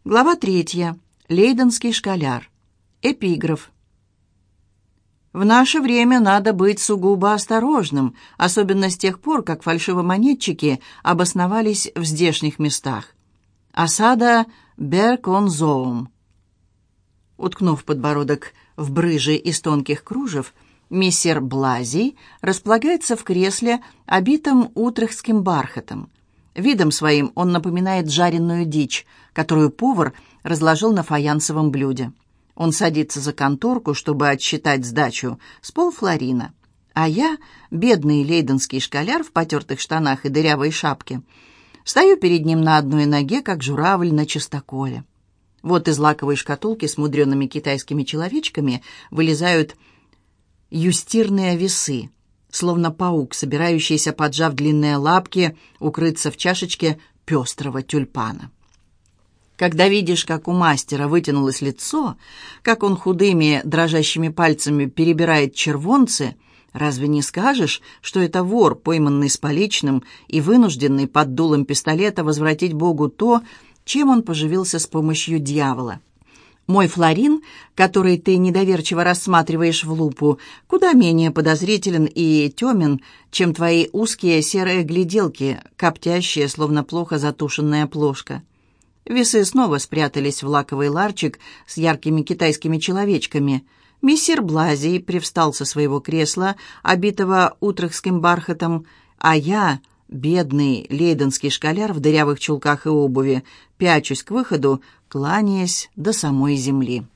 Глава 3. Лейденский школяр. Эпиграф. В наше время надо быть сугубо осторожным, особенно с тех пор, как фальшивомонетчики обосновались в здешних местах. Осада Берг-он-Зоум. Уткнув подбородок в брыжи из тонких кружев, мессер Блазий располагается в кресле, обитом утрехтским бархатом. Видом своим он напоминает жареную дичь, которую повар разложил на фаянсовом блюде. Он садится за конторку, чтобы отсчитать сдачу с полфлорина. А я, бедный лейденский школяр в потертых штанах и дырявой шапке, стою перед ним на одной ноге, как журавль на чистоколе. Вот из лаковой шкатулки с мудреными китайскими человечками вылезают юстирные весы, словно паук, собирающийся, поджав длинные лапки, укрыться в чашечке пестрого тюльпана. Когда видишь, как у мастера вытянулось лицо, как он худыми дрожащими пальцами перебирает червонцы, разве не скажешь, что это вор, пойманный с поличным и вынужденный под дулом пистолета возвратить Богу то, чем он поживился с помощью дьявола? Мой флорин, который ты недоверчиво рассматриваешь в лупу, куда менее подозрителен и темен, чем твои узкие серые гляделки, коптящие, словно плохо затушенная плошка. Весы снова спрятались в лаковый ларчик с яркими китайскими человечками. Мессир Блазий привстал со своего кресла, обитого утрехтским бархатом, а я, бедный лейденский школяр в дырявых чулках и обуви, пячусь к выходу, кланяясь до самой земли.